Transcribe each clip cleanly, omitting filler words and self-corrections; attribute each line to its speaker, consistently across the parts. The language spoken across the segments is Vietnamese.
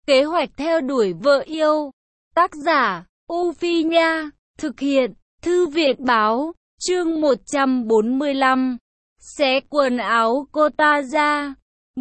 Speaker 1: Kế hoạch theo đuổi vợ yêu. Tác giả, U Phi Nha. Thực hiện, Thư viện Báo. Chương 145. Xé quần áo cô ta ra.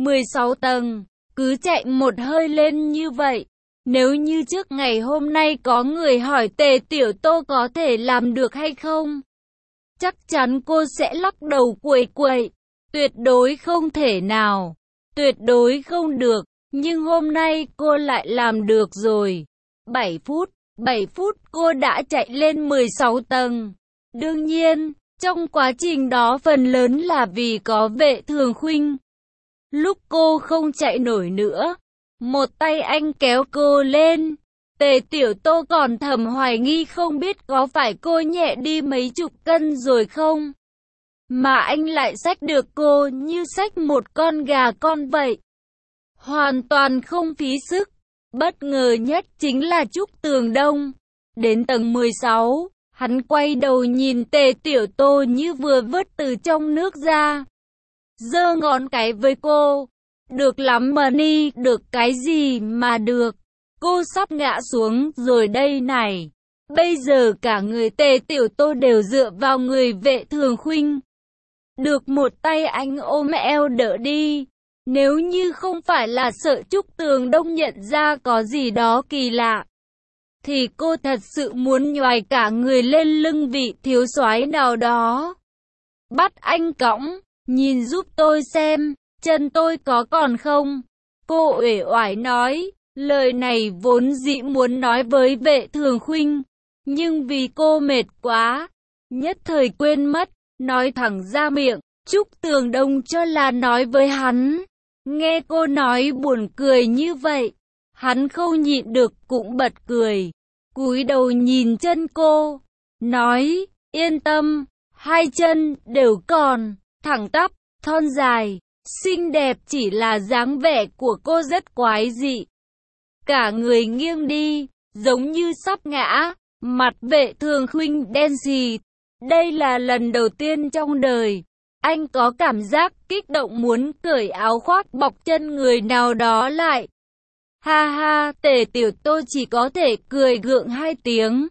Speaker 1: 16 tầng. Cứ chạy một hơi lên như vậy. Nếu như trước ngày hôm nay có người hỏi Tề Tiểu Tô có thể làm được hay không, chắc chắn cô sẽ lắc đầu quậy quậy. Tuyệt đối không thể nào. Tuyệt đối không được. Nhưng hôm nay cô lại làm được rồi. 7 phút cô đã chạy lên 16 tầng. Đương nhiên, trong quá trình đó phần lớn là vì có Vệ Thường Khuynh. Lúc cô không chạy nổi nữa, một tay anh kéo cô lên. Tề Tiểu Tô còn thầm hoài nghi không biết có phải cô nhẹ đi mấy chục cân rồi không, mà anh lại xách được cô như xách một con gà con vậy. Hoàn toàn không phí sức. Bất ngờ nhất chính là Trúc Tường Đông. Đến tầng 16, hắn quay đầu nhìn Tề Tiểu Tô như vừa vớt từ trong nước ra. Giơ ngón cái với cô. Được lắm mà ni, được cái gì mà được. Cô sắp ngã xuống rồi đây này. Bây giờ cả người Tề Tiểu Tô đều dựa vào người Vệ Thường Khuynh. Được một tay anh ôm eo đỡ đi. Nếu như không phải là sợ Trúc Tường Đông nhận ra có gì đó kỳ lạ, thì cô thật sự muốn nhoài cả người lên lưng vị thiếu soái nào đó. Bắt anh cõng, nhìn giúp tôi xem, chân tôi có còn không? Cô uể oải nói, lời này vốn dĩ muốn nói với Vệ Thường Khuynh, nhưng vì cô mệt quá, nhất thời quên mất, nói thẳng ra miệng. Trúc Tường Đông cho là nói với hắn. Nghe cô nói buồn cười như vậy, hắn không nhịn được cũng bật cười. Cúi đầu nhìn chân cô, nói, yên tâm, hai chân đều còn, thẳng tắp, thon dài, xinh đẹp, chỉ là dáng vẻ của cô rất quái dị. Cả người nghiêng đi, giống như sắp ngã, mặt Vệ Thường Khuynh đen xì. Đây là lần đầu tiên trong đời anh có cảm giác kích động muốn cởi áo khoác bọc chân người nào đó lại. Ha ha, Tề Tiểu Tô chỉ có thể cười gượng hai tiếng.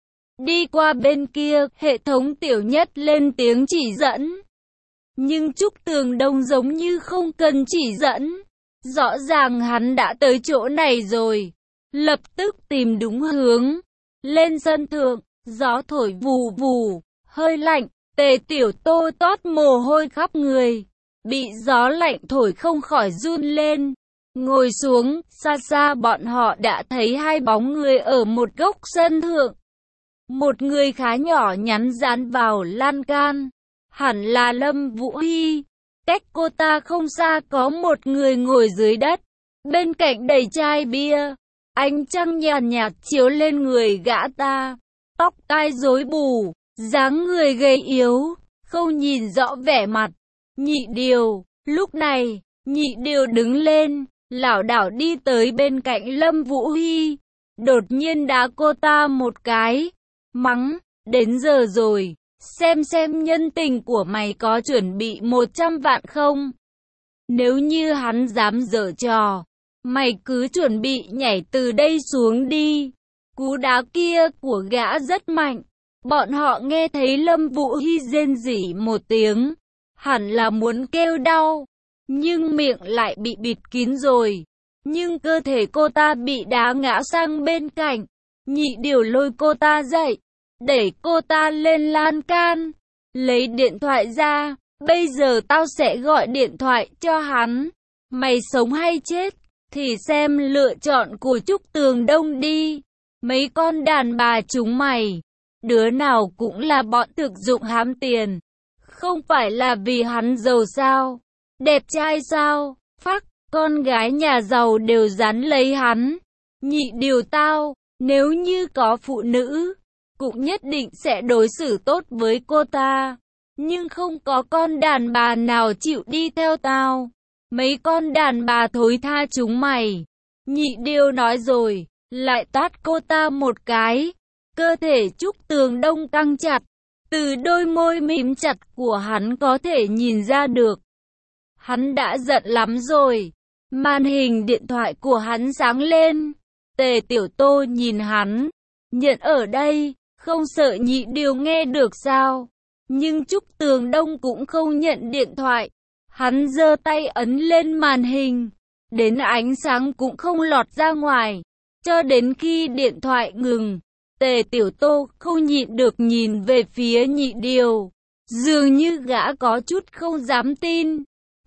Speaker 1: Đi qua bên kia, hệ thống Tiểu Nhất lên tiếng chỉ dẫn. Nhưng Trúc Tường Đông giống như không cần chỉ dẫn. Rõ ràng hắn đã tới chỗ này rồi. Lập tức tìm đúng hướng. Lên sân thượng, gió thổi vù vù, hơi lạnh. Tề Tiểu Tô toát mồ hôi khắp người, bị gió lạnh thổi không khỏi run lên. Ngồi xuống, xa xa bọn họ đã thấy hai bóng người ở một góc sân thượng. Một người khá nhỏ nhắn dán vào lan can, hẳn là Lâm Vũ Hy. Cách cô ta không xa có một người ngồi dưới đất, bên cạnh đầy chai bia. Ánh trăng nhàn nhạt chiếu lên người gã ta, tóc tai rối bù, dáng người gầy yếu, không nhìn rõ vẻ mặt. Nhị Điều. Lúc này, Nhị Điều đứng lên, lảo đảo đi tới bên cạnh Lâm Vũ Hy, đột nhiên đá cô ta một cái, mắng, đến giờ rồi, xem nhân tình của mày có chuẩn bị 100 vạn không? Nếu như hắn dám giở trò, mày cứ chuẩn bị nhảy từ đây xuống đi. Cú đá kia của gã rất mạnh. Bọn họ nghe thấy Lâm Vũ Hy rên rỉ một tiếng, hẳn là muốn kêu đau, nhưng miệng lại bị bịt kín rồi. Nhưng cơ thể cô ta bị đá ngã sang bên cạnh. Nhị Điều lôi cô ta dậy, đẩy cô ta lên lan can, lấy điện thoại ra. Bây giờ tao sẽ gọi điện thoại cho hắn. Mày sống hay chết, thì xem lựa chọn của Trúc Tường Đông đi. Mấy con đàn bà chúng mày, đứa nào cũng là bọn thực dụng hám tiền. Không phải là vì hắn giàu sao, đẹp trai sao, phắc, con gái nhà giàu đều dán lấy hắn. Nhị Điều tao, nếu như có phụ nữ, cũng nhất định sẽ đối xử tốt với cô ta. Nhưng không có con đàn bà nào chịu đi theo tao. Mấy con đàn bà thối tha chúng mày. Nhị Điều nói rồi, lại tát cô ta một cái. Cơ thể Trúc Tường Đông căng chặt, từ đôi môi mím chặt của hắn có thể nhìn ra được. Hắn đã giận lắm rồi. Màn hình điện thoại của hắn sáng lên. Tề Tiểu Tô nhìn hắn. Nhận ở đây, không sợ Nhị Điều nghe được sao? Nhưng Trúc Tường Đông cũng không nhận điện thoại. Hắn giơ tay ấn lên màn hình. Đến ánh sáng cũng không lọt ra ngoài. Cho đến khi điện thoại ngừng, Tề Tiểu Tô không nhịn được nhìn về phía Nhị Điều. Dường như gã có chút không dám tin.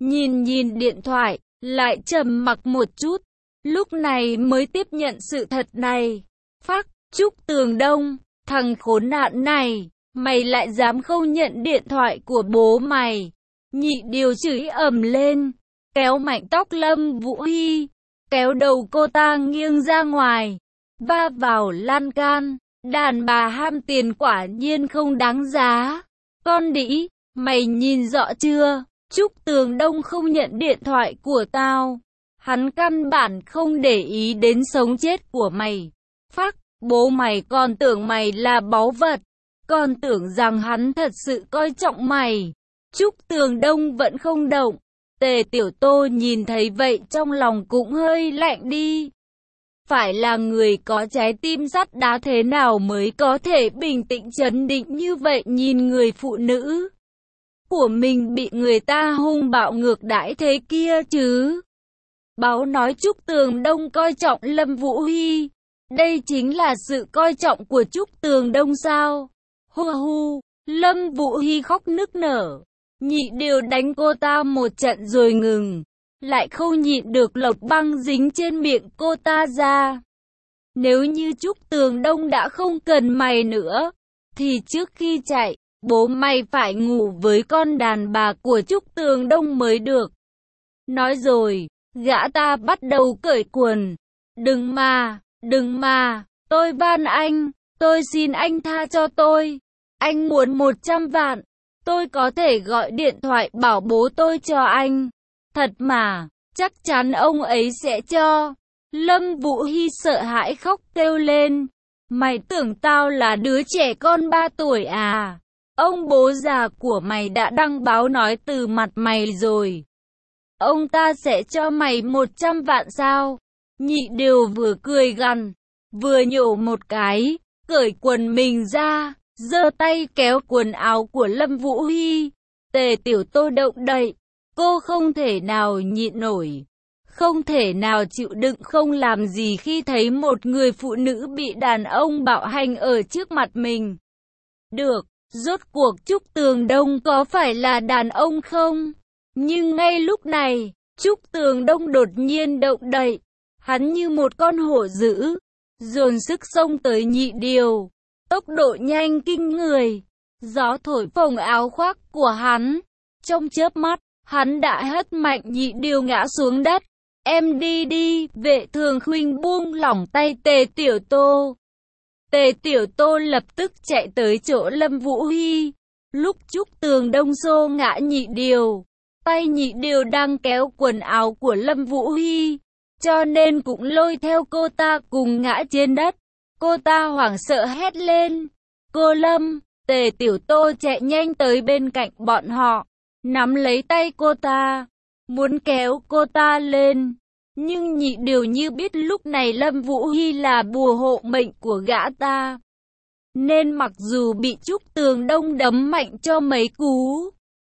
Speaker 1: Nhìn điện thoại, lại trầm mặc một chút. Lúc này mới tiếp nhận sự thật này. Phắc, Trúc Tường Đông, thằng khốn nạn này, mày lại dám không nhận điện thoại của bố mày. Nhị Điều chửi ầm lên, kéo mạnh tóc Lâm Vũ Hy, kéo đầu cô ta nghiêng ra ngoài, va vào lan can. Đàn bà ham tiền quả nhiên không đáng giá. Con đĩ, mày nhìn rõ chưa? Trúc Tường Đông không nhận điện thoại của tao. Hắn căn bản không để ý đến sống chết của mày. Phắc, bố mày còn tưởng mày là báu vật. Còn tưởng rằng hắn thật sự coi trọng mày. Trúc Tường Đông vẫn không động. Tề Tiểu Tô nhìn thấy vậy trong lòng cũng hơi lạnh đi. Phải là người có trái tim sắt đá thế nào mới có thể bình tĩnh trấn định như vậy nhìn người phụ nữ của mình bị người ta hung bạo ngược đãi thế kia chứ. Báo nói Trúc Tường Đông coi trọng Lâm Vũ Hy. Đây chính là sự coi trọng của Trúc Tường Đông sao? Hu hu, Lâm Vũ Hy khóc nức nở. Nhị Điều đánh cô ta một trận rồi ngừng. Lại không nhịn được lột băng dính trên miệng cô ta ra. Nếu như Trúc Tường Đông đã không cần mày nữa, thì trước khi chạy, bố mày phải ngủ với con đàn bà của Trúc Tường Đông mới được. Nói rồi, gã ta bắt đầu cởi quần. Đừng mà, tôi van anh, tôi xin anh tha cho tôi. Anh muốn 100 vạn, tôi có thể gọi điện thoại bảo bố tôi cho anh. Thật mà, chắc chắn ông ấy sẽ cho. Lâm Vũ Hy sợ hãi khóc kêu lên. Mày tưởng tao là đứa trẻ con 3 tuổi à? Ông bố già của mày đã đăng báo nói từ mặt mày rồi. Ông ta sẽ cho mày 100 vạn sao? Nhị Điều vừa cười gằn, vừa nhổ một cái, cởi quần mình ra, giơ tay kéo quần áo của Lâm Vũ Hy. Tề Tiểu Tô động đậy, cô không thể nào nhịn nổi, không thể nào chịu đựng không làm gì khi thấy một người phụ nữ bị đàn ông bạo hành ở trước mặt mình. Được, rốt cuộc Trúc Tường Đông có phải là đàn ông không? Nhưng ngay lúc này, Trúc Tường Đông đột nhiên động đậy. Hắn như một con hổ dữ, dồn sức xông tới Nhị Điều. Tốc độ nhanh kinh người, gió thổi phồng áo khoác của hắn. Trong chớp mắt, hắn đã hất mạnh Nhị Điều ngã xuống đất. Em đi đi, Vệ Thường Khuynh buông lỏng tay Tề Tiểu Tô. Tề Tiểu Tô lập tức chạy tới chỗ Lâm Vũ Hy. Lúc Trúc Tường Đông xô ngã Nhị Điều, tay Nhị Điều đang kéo quần áo của Lâm Vũ Hy, cho nên cũng lôi theo cô ta cùng ngã trên đất. Cô ta hoảng sợ hét lên. Cô Lâm! Tề Tiểu Tô chạy nhanh tới bên cạnh bọn họ, nắm lấy tay cô ta, muốn kéo cô ta lên. Nhưng Nhị Điều như biết lúc này Lâm Vũ Hy là bùa hộ mệnh của gã ta, nên mặc dù bị Trúc Tường Đông đấm mạnh cho mấy cú,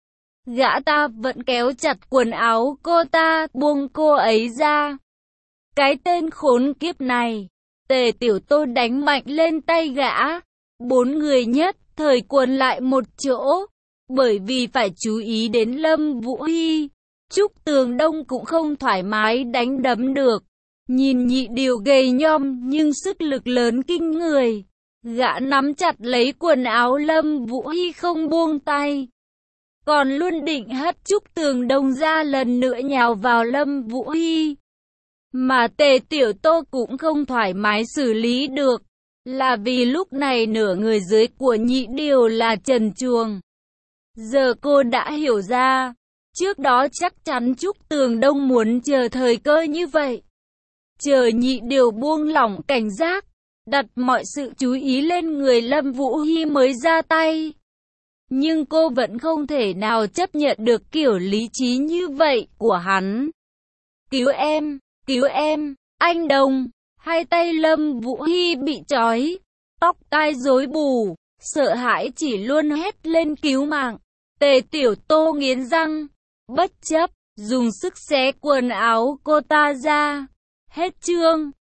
Speaker 1: gã ta vẫn kéo chặt quần áo cô ta, buông cô ấy ra. Cái tên khốn kiếp này! Tề Tiểu Tô đánh mạnh lên tay gã. 4 người nhất thời quần lại một chỗ, bởi vì phải chú ý đến Lâm Vũ Hy. Trúc Tường Đông cũng không thoải mái đánh đấm được. Nhìn Nhị Điều gầy nhom nhưng sức lực lớn kinh người, gã nắm chặt lấy quần áo Lâm Vũ Hy không buông tay, còn luôn định hất Trúc Tường Đông ra lần nữa nhào vào Lâm Vũ Hy. Mà Tề Tiểu Tô cũng không thoải mái xử lý được, là vì lúc này nửa người dưới của Nhị Điều là trần truồng. Giờ cô đã hiểu ra, trước đó chắc chắn Trúc Tường Đông muốn chờ thời cơ như vậy, chờ Nhị Điều buông lỏng cảnh giác, đặt mọi sự chú ý lên người Lâm Vũ Hy mới ra tay. Nhưng cô vẫn không thể nào chấp nhận được kiểu lý trí như vậy của hắn. cứu em, anh Đồng. Hai tay Lâm Vũ Hy bị trói, tóc tai rối bù, sợ hãi chỉ luôn hét lên cứu mạng. Tề Tiểu Tô nghiến răng, bất chấp, dùng sức xé quần áo cô ta ra. Hết chương.